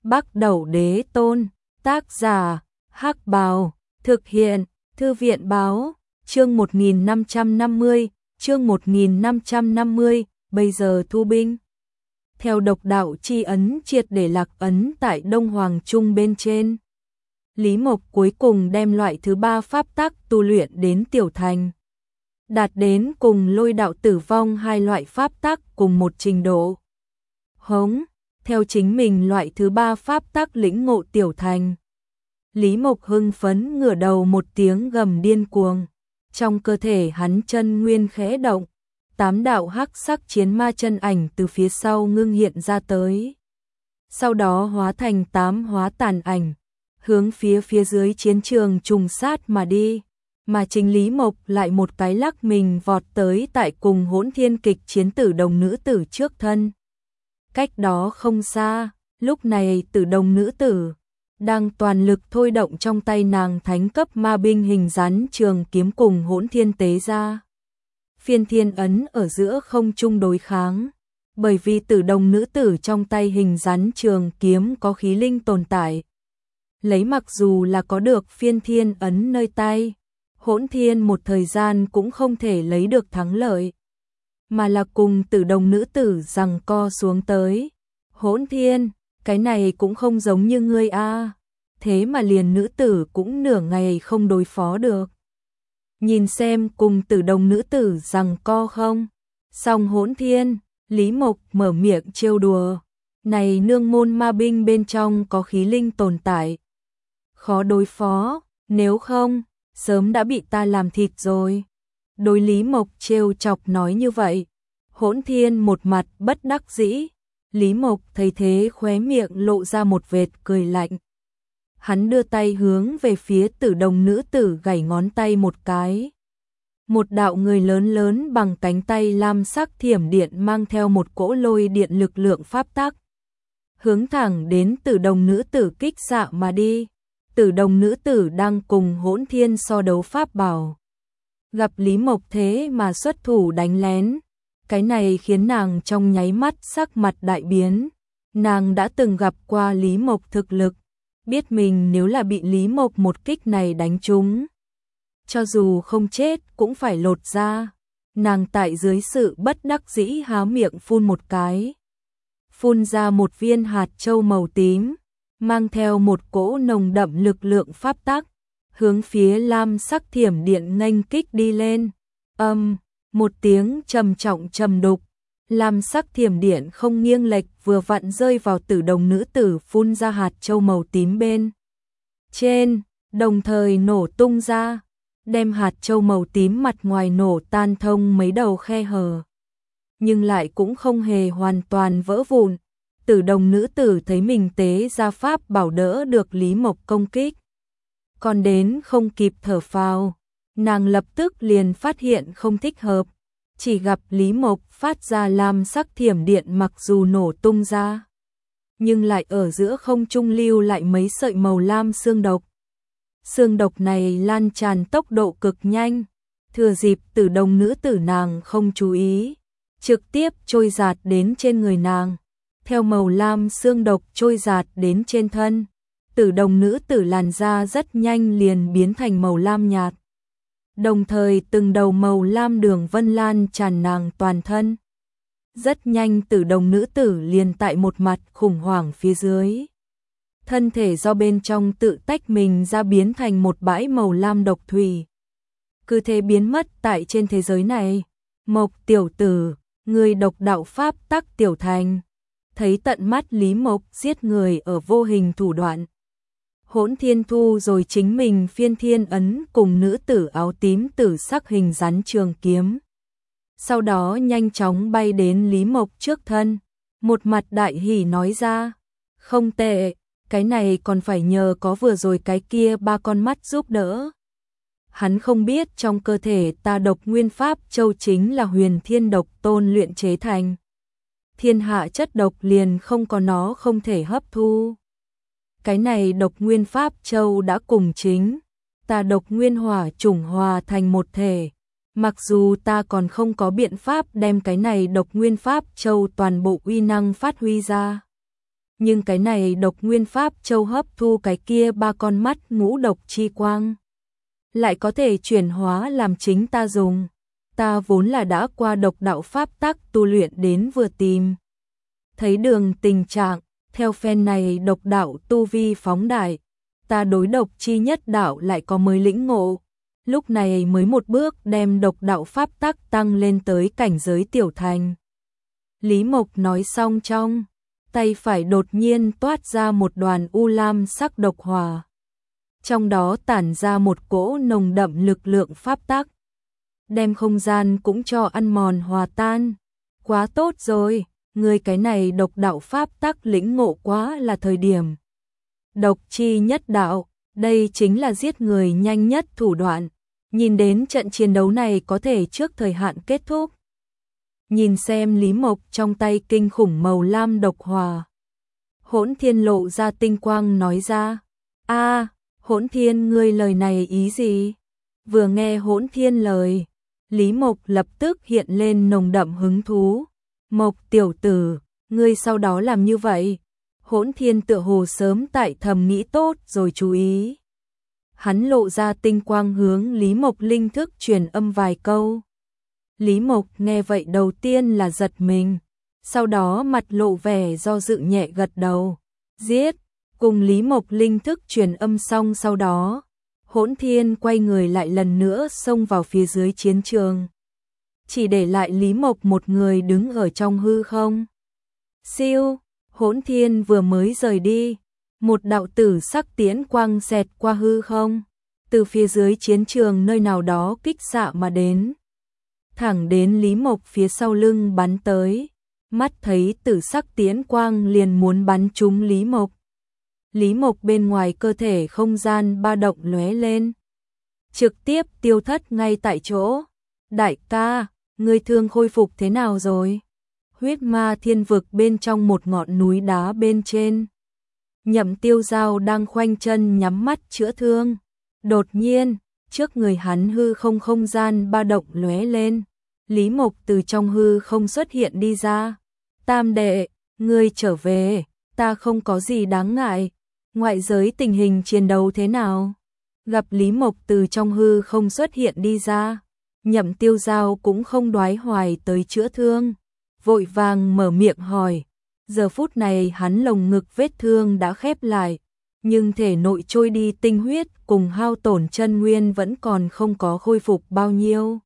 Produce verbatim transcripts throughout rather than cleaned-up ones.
Bắc Đẩu Đế Tôn, tác giả, Hắc Bào, thực hiện, Thư viện báo, chương một nghìn năm trăm năm mươi, chương một nghìn năm trăm năm mươi, bây giờ thu binh. Theo độc đạo chi ấn triệt để lạc ấn tại Đông Hoàng Trung bên trên. Lý Mộc cuối cùng đem loại thứ ba pháp tắc tu luyện đến tiểu thành. Đạt đến cùng Lôi đạo tử vong hai loại pháp tắc cùng một trình độ. Hống, theo chính mình loại thứ ba pháp tắc lĩnh ngộ tiểu thành. Lý Mộc hưng phấn ngửa đầu một tiếng gầm điên cuồng. Trong cơ thể hắn chân nguyên khẽ động, tám đạo hắc sắc chiến ma chân ảnh từ phía sau ngưng hiện ra tới. Sau đó hóa thành tám hóa tàn ảnh, hướng phía phía dưới chiến trường trùng sát mà đi. Mà chính Lý Mộc lại một cái lắc mình vọt tới tại cùng Hỗn Thiên kịch chiến tử đồng nữ tử trước thân. Cách đó không xa, lúc này tử đồng nữ tử đang toàn lực thôi động trong tay nàng thánh cấp ma binh hình rắn trường kiếm cùng Hỗn Thiên tế ra. Phiên thiên ấn ở giữa không trung đối kháng, bởi vì tử đồng nữ tử trong tay hình rắn trường kiếm có khí linh tồn tại. Lấy mặc dù là có được phiên thiên ấn nơi tay, Hỗn Thiên một thời gian cũng không thể lấy được thắng lợi, mà là cùng tử đồng nữ tử giằng co xuống tới. Hỗn Thiên, cái này cũng không giống như ngươi a, thế mà liền nữ tử cũng nửa ngày không đối phó được. Nhìn xem cùng tử đồng nữ tử giằng co không? Xong Hỗn Thiên, Lý Mộc mở miệng trêu đùa. Này nương môn ma binh bên trong có khí linh tồn tại. Khó đối phó, nếu không, sớm đã bị ta làm thịt rồi. Đối Lý Mộc trêu chọc nói như vậy. Hỗn Thiên một mặt bất đắc dĩ. Lý Mộc thấy thế khóe miệng lộ ra một vệt cười lạnh. Hắn đưa tay hướng về phía tử đồng nữ tử gảy ngón tay một cái. Một đạo người lớn lớn bằng cánh tay lam sắc thiểm điện mang theo một cỗ lôi điện lực lượng pháp tắc. Hướng thẳng đến tử đồng nữ tử kích xạ mà đi. Tử đồng nữ tử đang cùng Hỗn Thiên so đấu pháp bảo. Gặp Lý Mộc thế mà xuất thủ đánh lén. Cái này khiến nàng trong nháy mắt sắc mặt đại biến. Nàng đã từng gặp qua Lý Mộc thực lực. Biết mình nếu là bị Lý Mộc một kích này đánh trúng, cho dù không chết cũng phải lột ra. Nàng tại dưới sự bất đắc dĩ há miệng phun một cái. Phun ra một viên hạt châu màu tím, mang theo một cỗ nồng đậm lực lượng pháp tắc, hướng phía lam sắc thiểm điện nghênh kích đi lên. Âm, um, một tiếng trầm trọng trầm đục, lam sắc thiểm điện không nghiêng lệch vừa vặn rơi vào tử đồng nữ tử phun ra hạt châu màu tím bên trên, đồng thời nổ tung ra, đem hạt châu màu tím mặt ngoài nổ tan thông mấy đầu khe hở. Nhưng lại cũng không hề hoàn toàn vỡ vụn. Tử đồng nữ tử thấy mình tế ra pháp bảo đỡ được Lý Mộc công kích. Còn đến không kịp thở phào, nàng lập tức liền phát hiện không thích hợp. Chỉ gặp Lý Mộc phát ra lam sắc thiểm điện mặc dù nổ tung ra, nhưng lại ở giữa không trung lưu lại mấy sợi màu lam xương độc. Xương độc này lan tràn tốc độ cực nhanh, thừa dịp tử đồng nữ tử nàng không chú ý, trực tiếp trôi dạt đến trên người nàng. Theo màu lam xương độc trôi dạt đến trên thân, tử đồng nữ tử làn da rất nhanh liền biến thành màu lam nhạt. Đồng thời từng đầu màu lam đường vân lan tràn nàng toàn thân. Rất nhanh tử đồng nữ tử liền tại một mặt khủng hoảng phía dưới. Thân thể do bên trong tự tách mình ra biến thành một bãi màu lam độc thủy. Cứ thế biến mất tại trên thế giới này. Mộc tiểu tử, người độc đạo pháp tắc tiểu thành. Thấy tận mắt Lý Mộc giết người ở vô hình thủ đoạn. Hỗn Thiên thu rồi chính mình phiên thiên ấn cùng nữ tử áo tím tử sắc hình rắn trường kiếm. Sau đó nhanh chóng bay đến Lý Mộc trước thân. Một mặt đại hỉ nói ra. Không tệ, cái này còn phải nhờ có vừa rồi cái kia ba con mắt giúp đỡ. Hắn không biết trong cơ thể ta độc nguyên pháp châu chính là huyền thiên độc tôn luyện chế thành. Thiên hạ chất độc liền không có nó không thể hấp thu. Cái này độc nguyên pháp châu đã cùng chính ta độc nguyên hỏa chủng hòa thành một thể. Mặc dù ta còn không có biện pháp đem cái này độc nguyên pháp châu toàn bộ uy năng phát huy ra, nhưng cái này độc nguyên pháp châu hấp thu cái kia ba con mắt ngũ độc chi quang, lại có thể chuyển hóa làm chính ta dùng. Ta vốn là đã qua độc đạo pháp tắc tu luyện đến vừa tìm thấy đường tình trạng, theo phen này độc đạo tu vi phóng đại, ta đối độc chi nhất đạo lại có mới lĩnh ngộ, lúc này mới một bước đem độc đạo pháp tắc tăng lên tới cảnh giới tiểu thành. Lý Mộc nói xong trong tay phải đột nhiên toát ra một đoàn u lam sắc độc hỏa, trong đó tản ra một cỗ nồng đậm lực lượng pháp tắc, đem không gian cũng cho ăn mòn hòa tan. Quá tốt rồi, người cái này độc đạo pháp tắc lĩnh ngộ quá là thời điểm. Độc chi nhất đạo, đây chính là giết người nhanh nhất thủ đoạn, nhìn đến trận chiến đấu này có thể trước thời hạn kết thúc. Nhìn xem Lý Mộc trong tay kinh khủng màu lam độc hỏa, Hỗn Thiên lộ ra tinh quang nói ra, a Hỗn Thiên ngươi lời này ý gì? Vừa nghe Hỗn Thiên lời, Lý Mộc lập tức hiện lên nồng đậm hứng thú. Mộc tiểu tử, ngươi sau đó làm như vậy? Hỗn Thiên tựa hồ sớm tại thầm nghĩ tốt rồi chú ý. Hắn lộ ra tinh quang hướng Lý Mộc linh thức truyền âm vài câu. Lý Mộc nghe vậy đầu tiên là giật mình, sau đó mặt lộ vẻ do dự nhẹ gật đầu. Giết, cùng Lý Mộc linh thức truyền âm xong sau đó, Hỗn Thiên quay người lại lần nữa xông vào phía dưới chiến trường. Chỉ để lại Lý Mộc một người đứng ở trong hư không. Siêu, Hỗn Thiên vừa mới rời đi, một đạo tử sắc tiễn quang xẹt qua hư không, từ phía dưới chiến trường nơi nào đó kích xạ mà đến, thẳng đến Lý Mộc phía sau lưng bắn tới. Mắt thấy tử sắc tiễn quang liền muốn bắn trúng Lý Mộc. Lý Mộc bên ngoài cơ thể không gian ba động lóe lên, trực tiếp tiêu thất ngay tại chỗ. Đại ca, ngươi thương khôi phục thế nào rồi? Huyết Ma Thiên Vực bên trong một ngọn núi đá bên trên, Nhậm Tiêu Giao đang khoanh chân nhắm mắt chữa thương. Đột nhiên, trước người hắn hư không không gian ba động lóe lên, Lý Mộc từ trong hư không xuất hiện đi ra. Tam đệ, ngươi trở về, ta không có gì đáng ngại. Ngoại giới tình hình chiến đấu thế nào? Gặp Lý Mộc từ trong hư không xuất hiện đi ra, Nhậm Tiêu Giao cũng không đoái hoài tới chữa thương, vội vàng mở miệng hỏi. Giờ phút này hắn lồng ngực vết thương đã khép lại, nhưng thể nội trôi đi tinh huyết cùng hao tổn chân nguyên vẫn còn không có khôi phục bao nhiêu.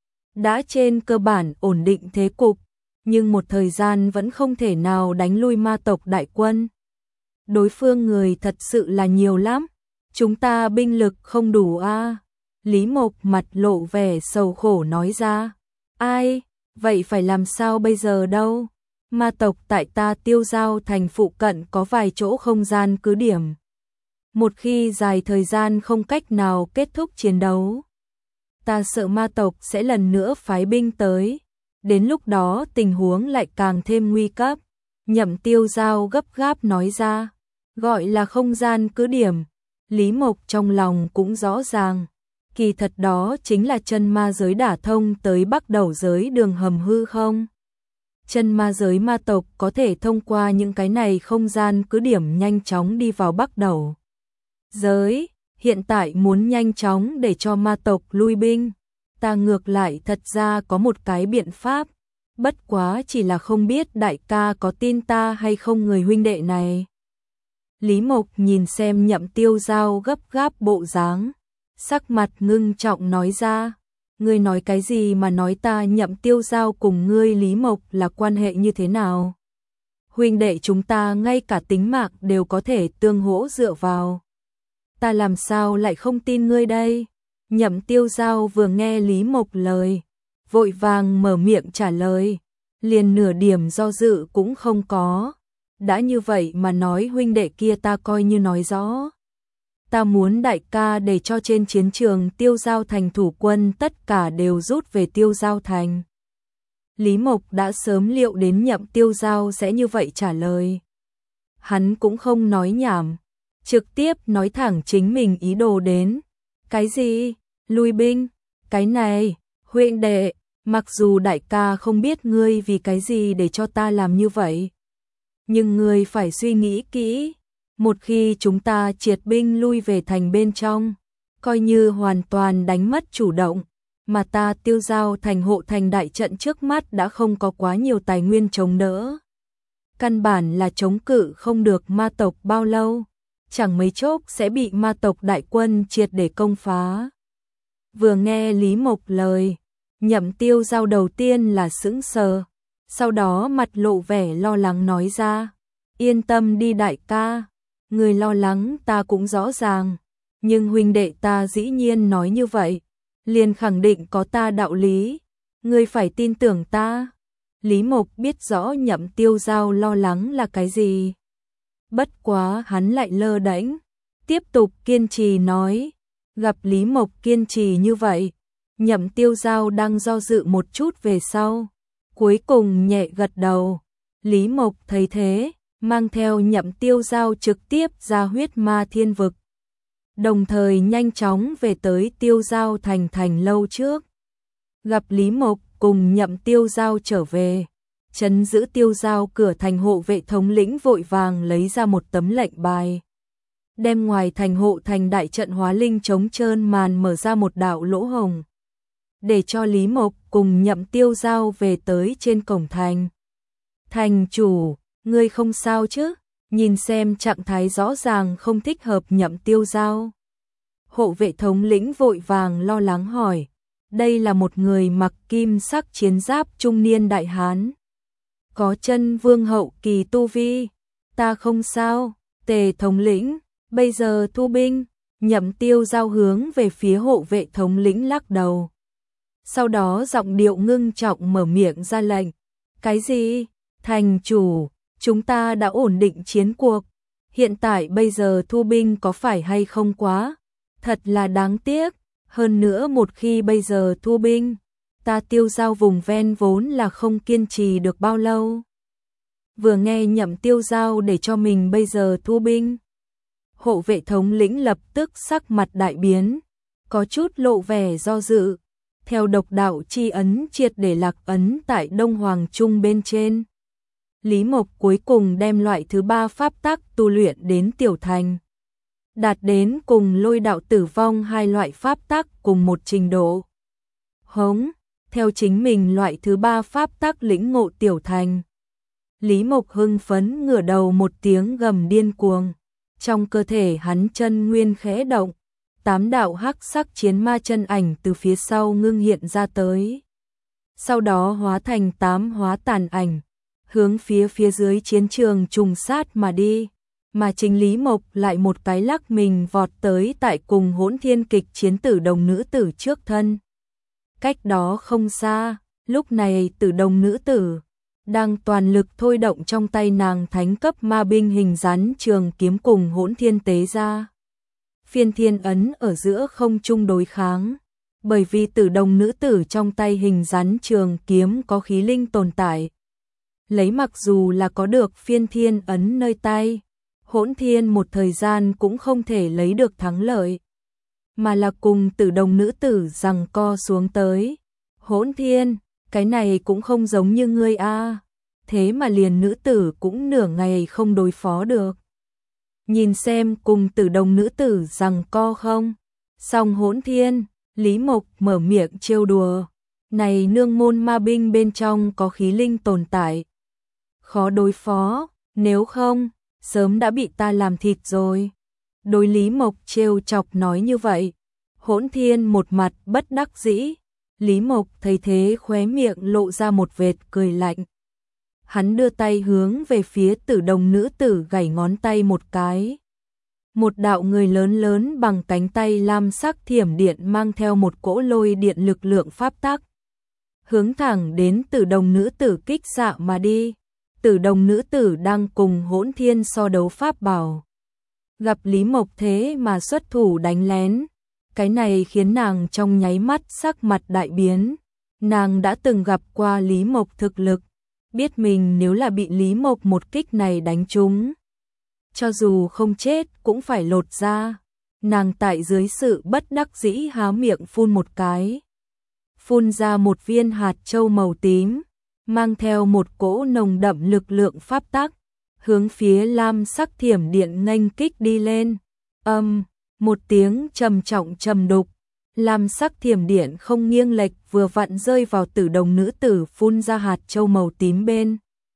Đã trên cơ bản ổn định thế cục, nhưng một thời gian vẫn không thể nào đánh lui ma tộc đại quân. Đối phương người thật sự là nhiều lắm, chúng ta binh lực không đủ a. À? Lý Mộc mặt lộ vẻ sầu khổ nói ra. Ai, vậy phải làm sao bây giờ đâu? Ma tộc tại ta Tiêu Giao thành phụ cận có vài chỗ không gian cứ điểm. Một khi dài thời gian không cách nào kết thúc chiến đấu, ta sợ ma tộc sẽ lần nữa phái binh tới. Đến lúc đó tình huống lại càng thêm nguy cấp. Nhậm Tiêu Giao gấp gáp nói ra. Gọi là không gian cứ điểm. Lý Mộc trong lòng cũng rõ ràng. Kỳ thật đó chính là chân ma giới đả thông tới bắc đầu giới đường hầm hư không. Chân ma giới ma tộc có thể thông qua những cái này không gian cứ điểm nhanh chóng đi vào bắc đầu giới. Hiện tại muốn nhanh chóng để cho ma tộc lui binh, ta ngược lại thật ra có một cái biện pháp, bất quá chỉ là không biết đại ca có tin ta hay không người huynh đệ này. Lý Mộc nhìn xem Nhậm Tiêu Giao gấp gáp bộ dáng, sắc mặt ngưng trọng nói ra. Ngươi nói cái gì mà nói ta Nhậm Tiêu Giao cùng ngươi Lý Mộc là quan hệ như thế nào? Huynh đệ chúng ta ngay cả tính mạng đều có thể tương hỗ dựa vào. Ta làm sao lại không tin ngươi đây? Nhậm Tiêu Giao vừa nghe Lý Mộc lời, vội vàng mở miệng trả lời, liền nửa điểm do dự cũng không có. Đã như vậy mà nói huynh đệ kia ta coi như nói rõ. Ta muốn đại ca để cho trên chiến trường Tiêu Giao thành thủ quân tất cả đều rút về Tiêu Giao thành. Lý Mộc đã sớm liệu đến Nhậm Tiêu Giao sẽ như vậy trả lời. Hắn cũng không nói nhảm, trực tiếp nói thẳng chính mình ý đồ đến. Cái gì? Lui binh? Cái này, huynh đệ, mặc dù đại ca không biết ngươi vì cái gì để cho ta làm như vậy. Nhưng ngươi phải suy nghĩ kỹ, một khi chúng ta triệt binh lui về thành bên trong, coi như hoàn toàn đánh mất chủ động, mà ta Tiêu Giao thành hộ thành đại trận trước mắt đã không có quá nhiều tài nguyên chống đỡ. Căn bản là chống cự không được ma tộc bao lâu, chẳng mấy chốc sẽ bị ma tộc đại quân triệt để công phá. Vừa nghe Lý Mộc lời, Nhậm Tiêu Giao đầu tiên là sững sờ, sau đó mặt lộ vẻ lo lắng nói ra, yên tâm đi đại ca, người lo lắng ta cũng rõ ràng, nhưng huynh đệ ta dĩ nhiên nói như vậy, liền khẳng định có ta đạo lý, ngươi phải tin tưởng ta. Lý Mộc biết rõ Nhậm Tiêu Giao lo lắng là cái gì. Bất quá hắn lại lơ đễnh, tiếp tục kiên trì nói. Gặp Lý Mộc kiên trì như vậy, Nhậm Tiêu Giao đang do dự một chút về sau, cuối cùng nhẹ gật đầu. Lý Mộc thấy thế, mang theo Nhậm Tiêu Giao trực tiếp ra huyết ma thiên vực, đồng thời nhanh chóng về tới Tiêu Giao thành thành lâu trước. Gặp Lý Mộc cùng Nhậm Tiêu Giao trở về, trấn giữ Tiêu Giao cửa thành hộ vệ thống lĩnh vội vàng lấy ra một tấm lệnh bài, đem ngoài thành hộ thành đại trận hóa linh chống trơn màn mở ra một đạo lỗ hồng, để cho Lý Mộc cùng Nhậm Tiêu Giao về tới trên cổng thành. Thành chủ, ngươi không sao chứ? Nhìn xem trạng thái rõ ràng không thích hợp Nhậm Tiêu Giao. Hộ vệ thống lĩnh vội vàng lo lắng hỏi, đây là một người mặc kim sắc chiến giáp trung niên đại hán, có chân vương hậu kỳ tu vi. Ta không sao, Tề thống lĩnh, bây giờ thu binh. Nhậm Tiêu Giao hướng về phía hộ vệ thống lĩnh lắc đầu. Sau đó giọng điệu ngưng trọng mở miệng ra lệnh. Cái gì? Thành chủ, chúng ta đã ổn định chiến cuộc. Hiện tại bây giờ thu binh có phải hay không quá? Thật là đáng tiếc. Hơn nữa một khi bây giờ thu binh, ta Tiêu Giao vùng ven vốn là không kiên trì được bao lâu. Vừa nghe Nhậm Tiêu Giao để cho mình bây giờ thu binh, hộ vệ thống lĩnh lập tức sắc mặt đại biến, có chút lộ vẻ do dự. Theo độc đạo chi ấn triệt để lạc ấn tại Đông Hoàng Trung bên trên, Lý Mộc cuối cùng đem loại thứ ba pháp tắc tu luyện đến tiểu thành, đạt đến cùng Lôi đạo tử vong hai loại pháp tắc cùng một trình độ. Hống, theo chính mình loại thứ ba pháp tắc lĩnh ngộ tiểu thành. Lý Mộc hưng phấn ngửa đầu một tiếng gầm điên cuồng, trong cơ thể hắn chân nguyên khẽ động, tám đạo hắc sắc chiến ma chân ảnh từ phía sau ngưng hiện ra tới. Sau đó hóa thành tám hóa tàn ảnh, hướng phía phía dưới chiến trường trùng sát mà đi, mà chính Lý Mộc lại một cái lắc mình vọt tới tại cùng Hỗn Thiên Kịch chiến tử đồng nữ tử trước thân. Cách đó không xa, lúc này tử đồng nữ tử đang toàn lực thôi động trong tay nàng thánh cấp ma binh hình rắn trường kiếm cùng Hỗn Thiên tế ra. Phiên thiên ấn ở giữa không trung đối kháng, bởi vì tử đồng nữ tử trong tay hình rắn trường kiếm có khí linh tồn tại. Lấy mặc dù là có được phiên thiên ấn nơi tay, Hỗn Thiên một thời gian cũng không thể lấy được thắng lợi, mà là cùng tử đồng nữ tử giằng co xuống tới. Hỗn Thiên, cái này cũng không giống như ngươi a, thế mà liền nữ tử cũng nửa ngày không đối phó được. Nhìn xem cùng tử đồng nữ tử giằng co không? Xong Hỗn Thiên, Lý Mộc mở miệng trêu đùa. Này nương môn ma binh bên trong có khí linh tồn tại, khó đối phó, nếu không, sớm đã bị ta làm thịt rồi. Đối Lý Mộc trêu chọc nói như vậy, Hỗn Thiên một mặt bất đắc dĩ. Lý Mộc thấy thế khóe miệng lộ ra một vệt cười lạnh. Hắn đưa tay hướng về phía tử đồng nữ tử gảy ngón tay một cái. Một đạo người lớn lớn bằng cánh tay lam sắc thiểm điện mang theo một cỗ lôi điện lực lượng pháp tắc, hướng thẳng đến tử đồng nữ tử kích xạ mà đi. Tử đồng nữ tử đang cùng Hỗn Thiên so đấu pháp bảo, gặp Lý Mộc thế mà xuất thủ đánh lén, cái này khiến nàng trong nháy mắt sắc mặt đại biến. Nàng đã từng gặp qua Lý Mộc thực lực, biết mình nếu là bị Lý Mộc một kích này đánh trúng, cho dù không chết cũng phải lột da. Nàng tại dưới sự bất đắc dĩ há miệng phun một cái, phun ra một viên hạt châu màu tím, mang theo một cỗ nồng đậm lực lượng pháp tắc, hướng phía lam sắc thiểm điện nghênh kích đi lên. Âm, um, một tiếng trầm trọng trầm đục, lam sắc thiểm điện không nghiêng lệch vừa vặn rơi vào tử đồng nữ tử phun ra hạt châu màu tím bên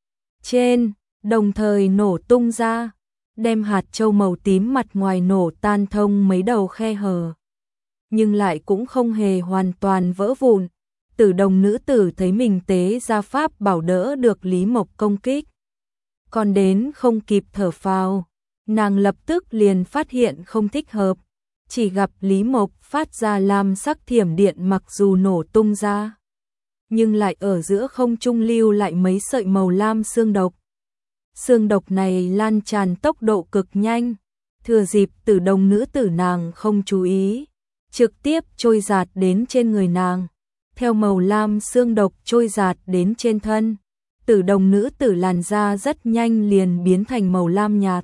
trên, đồng thời nổ tung ra, đem hạt châu màu tím mặt ngoài nổ tan thông mấy đầu khe hở. Nhưng lại cũng không hề hoàn toàn vỡ vụn. Tử đồng nữ tử thấy mình tế ra pháp bảo đỡ được Lý Mộc công kích. Còn đến không kịp thở phào, nàng lập tức liền phát hiện không thích hợp. Chỉ gặp Lý Mộc phát ra lam sắc thiểm điện mặc dù nổ tung ra, nhưng lại ở giữa không trung lưu lại mấy sợi màu lam xương độc. Xương độc này lan tràn tốc độ cực nhanh, thừa dịp tử đồng nữ tử nàng không chú ý, trực tiếp trôi dạt đến trên người nàng. Theo màu lam xương độc trôi dạt đến trên thân, tử đồng nữ tử làn da rất nhanh liền biến thành màu lam nhạt.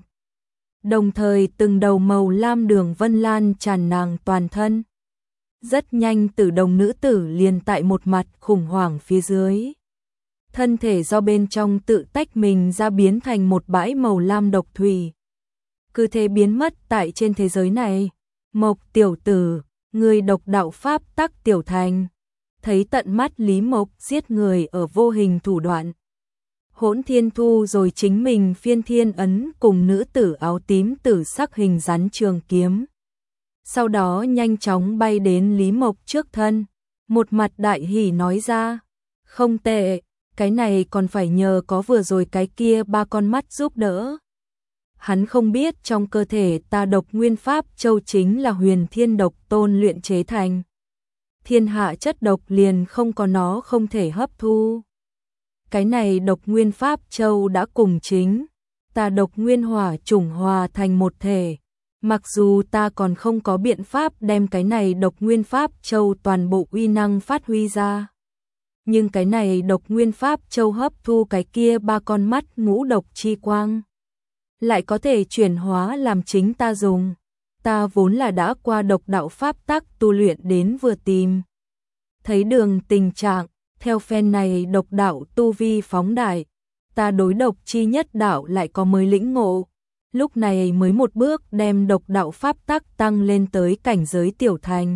Đồng thời từng đầu màu lam đường vân lan tràn nàng toàn thân. Rất nhanh tử đồng nữ tử liền tại một mặt khủng hoảng phía dưới. Thân thể do bên trong tự tách mình ra biến thành một bãi màu lam độc thủy. Cứ thế biến mất tại trên thế giới này. Mộc tiểu tử, người độc đạo pháp tắc tiểu thành. Thấy tận mắt Lý Mộc giết người ở vô hình thủ đoạn. Hỗn Thiên thu rồi chính mình phiên thiên ấn cùng nữ tử áo tím tử sắc hình rắn trường kiếm. Sau đó nhanh chóng bay đến Lý Mộc trước thân. Một mặt đại hỉ nói ra. Không tệ, cái này còn phải nhờ có vừa rồi cái kia ba con mắt giúp đỡ. Hắn không biết trong cơ thể ta độc nguyên pháp châu chính là huyền thiên độc tôn luyện chế thành. Thiên hạ chất độc liền không có nó không thể hấp thu. Cái này độc nguyên pháp châu đã cùng chính ta độc nguyên hỏa chủng hòa thành một thể. Mặc dù ta còn không có biện pháp đem cái này độc nguyên pháp châu toàn bộ uy năng phát huy ra. Nhưng cái này độc nguyên pháp châu hấp thu cái kia ba con mắt ngũ độc chi quang. Lại có thể chuyển hóa làm chính ta dùng. Ta vốn là đã qua độc đạo pháp tắc tu luyện đến vừa tìm. Thấy đường tình trạng, theo phen này độc đạo tu vi phóng đại, ta đối độc chi nhất đạo lại có mới lĩnh ngộ. Lúc này mới một bước đem độc đạo pháp tắc tăng lên tới cảnh giới tiểu thành.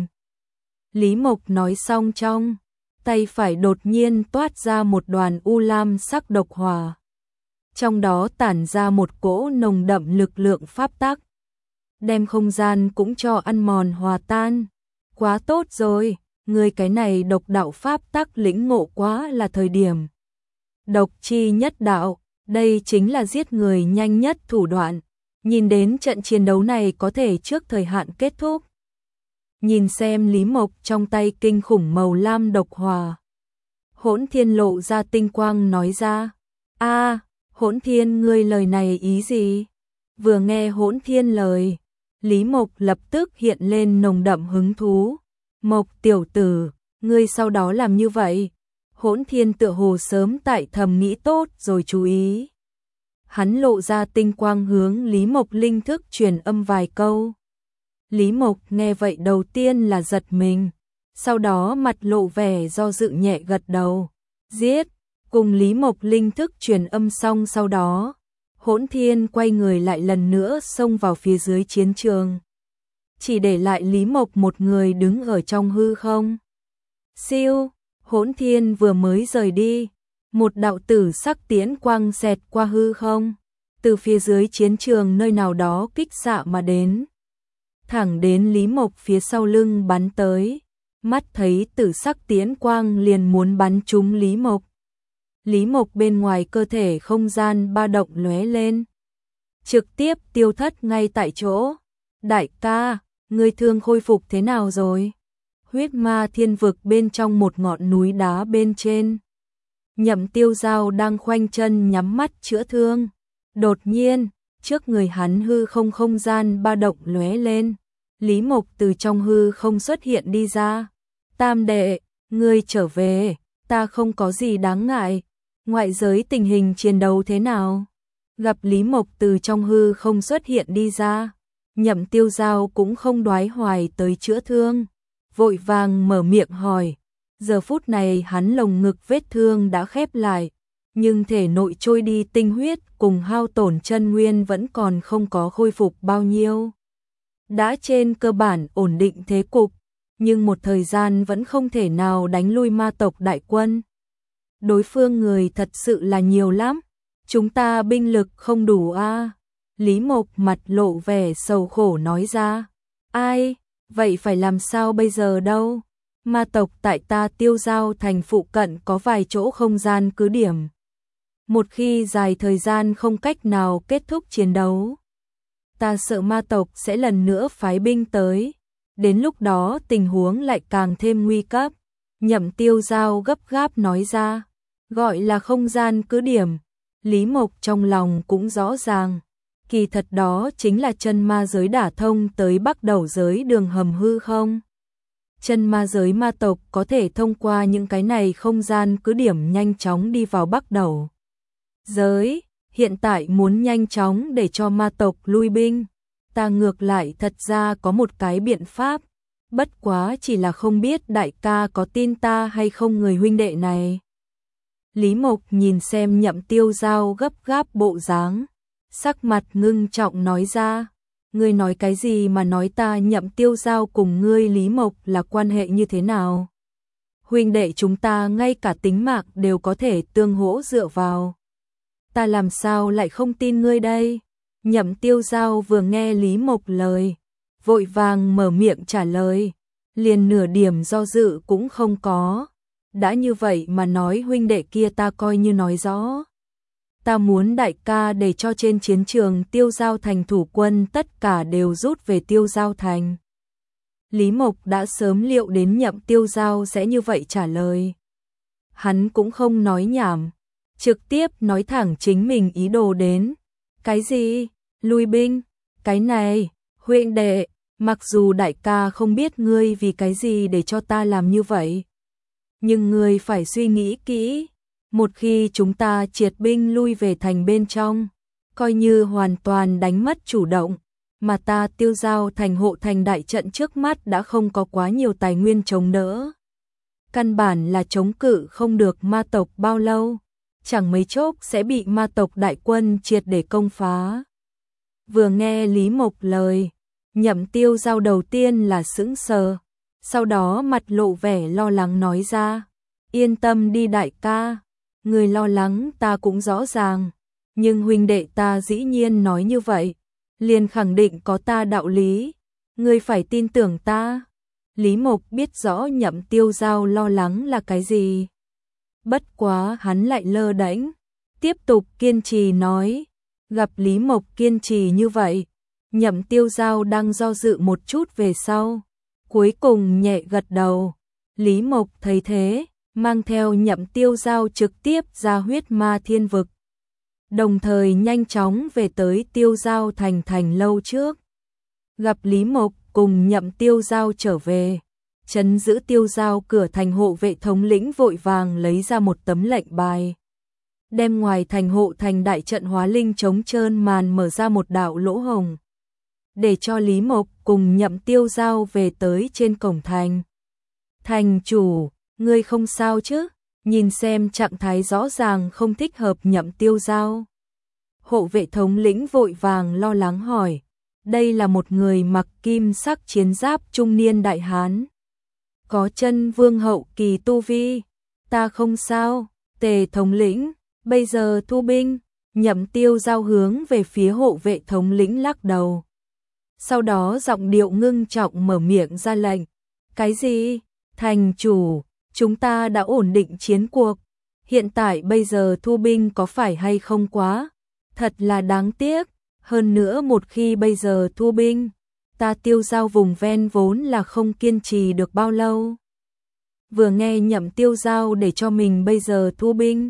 Lý Mộc nói xong trong, tay phải đột nhiên toát ra một đoàn u lam sắc độc hỏa. Trong đó tản ra một cỗ nồng đậm lực lượng pháp tắc. Đem không gian cũng cho ăn mòn hòa tan. Quá tốt rồi, người cái này độc đạo pháp tắc lĩnh ngộ quá là thời điểm. Độc chi nhất đạo, đây chính là giết người nhanh nhất thủ đoạn. Nhìn đến trận chiến đấu này có thể trước thời hạn kết thúc. Nhìn xem Lý Mộc trong tay kinh khủng màu lam độc hỏa. Hỗn Thiên lộ ra tinh quang nói ra. A, Hỗn Thiên ngươi lời này ý gì? Vừa nghe Hỗn Thiên lời, Lý Mộc lập tức hiện lên nồng đậm hứng thú. Mộc tiểu tử, ngươi sau đó làm như vậy. Hỗn Thiên tựa hồ sớm tại thầm nghĩ tốt rồi chú ý. Hắn lộ ra tinh quang hướng Lý Mộc linh thức truyền âm vài câu. Lý Mộc nghe vậy đầu tiên là giật mình, sau đó mặt lộ vẻ do dự nhẹ gật đầu. Giết, cùng Lý Mộc linh thức truyền âm xong sau đó, Hỗn Thiên quay người lại lần nữa xông vào phía dưới chiến trường. Chỉ để lại Lý Mộc một người đứng ở trong hư không. Siêu, Hỗn Thiên vừa mới rời đi, một đạo tử sắc tiễn quang xẹt qua hư không, từ phía dưới chiến trường nơi nào đó kích xạ mà đến. Thẳng đến Lý Mộc phía sau lưng bắn tới, mắt thấy tử sắc tiễn quang liền muốn bắn trúng Lý Mộc. Lý Mộc bên ngoài cơ thể không gian ba động lóe lên, trực tiếp tiêu thất ngay tại chỗ. Đại ca, ngươi thương khôi phục thế nào rồi? Huyết Ma Thiên Vực bên trong một ngọn núi đá bên trên, Nhậm Tiêu Giao đang khoanh chân nhắm mắt chữa thương. Đột nhiên, trước người hắn hư không không gian ba động lóe lên. Lý Mộc từ trong hư không xuất hiện đi ra. Tam đệ, ngươi trở về, ta không có gì đáng ngại. Ngoại giới tình hình chiến đấu thế nào? Gặp Lý Mộc từ trong hư không xuất hiện đi ra, Nhậm Tiêu Giao cũng không đoái hoài tới chữa thương, vội vàng mở miệng hỏi. Giờ phút này hắn lồng ngực vết thương đã khép lại, nhưng thể nội trôi đi tinh huyết cùng hao tổn chân nguyên vẫn còn không có khôi phục bao nhiêu. Đã trên cơ bản ổn định thế cục, nhưng một thời gian vẫn không thể nào đánh lui ma tộc đại quân. Đối phương người thật sự là nhiều lắm, chúng ta binh lực không đủ a. À? Lý Mộc mặt lộ vẻ sầu khổ nói ra. Ai, vậy phải làm sao bây giờ đâu? Ma tộc tại ta Tiêu Giao thành phụ cận có vài chỗ không gian cứ điểm. Một khi dài thời gian không cách nào kết thúc chiến đấu, ta sợ ma tộc sẽ lần nữa phái binh tới. Đến lúc đó tình huống lại càng thêm nguy cấp. Nhậm Tiêu Giao gấp gáp nói ra. Gọi là không gian cứ điểm. Lý Mộc trong lòng cũng rõ ràng. Kỳ thật đó chính là chân ma giới đả thông tới bắc đầu giới đường hầm hư không? Chân ma giới ma tộc có thể thông qua những cái này không gian cứ điểm nhanh chóng đi vào bắc đầu giới. Hiện tại muốn nhanh chóng để cho ma tộc lui binh. Ta ngược lại thật ra có một cái biện pháp. Bất quá chỉ là không biết đại ca có tin ta hay không người huynh đệ này. Lý Mộc nhìn xem Nhậm Tiêu Giao gấp gáp bộ dáng, sắc mặt ngưng trọng nói ra. Ngươi nói cái gì mà nói ta Nhậm Tiêu Giao cùng ngươi Lý Mộc là quan hệ như thế nào? Huynh đệ chúng ta ngay cả tính mạng đều có thể tương hỗ dựa vào. Ta làm sao lại không tin ngươi đây? Nhậm Tiêu Giao vừa nghe Lý Mộc lời, vội vàng mở miệng trả lời, liền nửa điểm do dự cũng không có. Đã như vậy mà nói huynh đệ kia ta coi như nói rõ. Ta muốn đại ca để cho trên chiến trường Tiêu Giao thành thủ quân tất cả đều rút về Tiêu Giao thành. Lý Mộc đã sớm liệu đến Nhậm Tiêu Giao sẽ như vậy trả lời. Hắn cũng không nói nhảm, trực tiếp nói thẳng chính mình ý đồ đến. Cái gì? Lui binh? Cái này, huynh đệ, mặc dù đại ca không biết ngươi vì cái gì để cho ta làm như vậy, nhưng ngươi phải suy nghĩ kỹ. Một khi chúng ta triệt binh lui về thành bên trong, coi như hoàn toàn đánh mất chủ động, mà ta Tiêu Giao thành hộ thành đại trận trước mắt đã không có quá nhiều tài nguyên chống đỡ. Căn bản là chống cự không được ma tộc bao lâu, chẳng mấy chốc sẽ bị ma tộc đại quân triệt để công phá. Vừa nghe Lý Mộc lời, Nhậm Tiêu Giao đầu tiên là sững sờ, sau đó mặt lộ vẻ lo lắng nói ra. Yên tâm đi đại ca, người lo lắng ta cũng rõ ràng, nhưng huynh đệ ta dĩ nhiên nói như vậy, liền khẳng định có ta đạo lý, ngươi phải tin tưởng ta. Lý Mộc biết rõ Nhậm Tiêu Giao lo lắng là cái gì. Bất quá hắn lại lơ đễnh, tiếp tục kiên trì nói. Gặp Lý Mộc kiên trì như vậy, Nhậm Tiêu Giao đang do dự một chút về sau, cuối cùng nhẹ gật đầu. Lý Mộc thấy thế, mang theo Nhậm Tiêu Giao trực tiếp ra huyết ma thiên vực, đồng thời nhanh chóng về tới Tiêu Giao thành thành lâu trước. Gặp Lý Mộc cùng Nhậm Tiêu Giao trở về, trấn giữ Tiêu Giao cửa thành hộ vệ thống lĩnh vội vàng lấy ra một tấm lệnh bài, đem ngoài thành hộ thành đại trận hóa linh chống trơn màn mở ra một đạo lỗ hồng, để cho Lý Mộc cùng Nhậm Tiêu Giao về tới trên cổng thành. Thành chủ, ngươi không sao chứ? Nhìn xem trạng thái rõ ràng không thích hợp Nhậm Tiêu Giao, hộ vệ thống lĩnh vội vàng lo lắng hỏi. Đây là một người mặc kim sắc chiến giáp trung niên đại hán, có chân vương hậu kỳ tu vi. Ta không sao, Tề thống lĩnh, bây giờ thu binh. Nhậm Tiêu Giao hướng về phía hộ vệ thống lĩnh lắc đầu, sau đó giọng điệu ngưng trọng mở miệng ra lệnh. Cái gì? Thành chủ, chúng ta đã ổn định chiến cuộc, hiện tại bây giờ thu binh có phải hay không quá? Thật là đáng tiếc, hơn nữa một khi bây giờ thu binh, ta Tiêu Giao vùng ven vốn là không kiên trì được bao lâu. Vừa nghe Nhậm Tiêu Giao để cho mình bây giờ thu binh,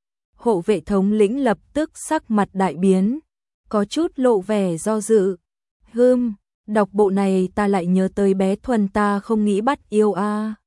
hộ vệ thống lĩnh lập tức sắc mặt đại biến, có chút lộ vẻ do dự. Hừm, đọc bộ này ta lại nhớ tới bé Thuần ta không nghĩ bắt yêu a.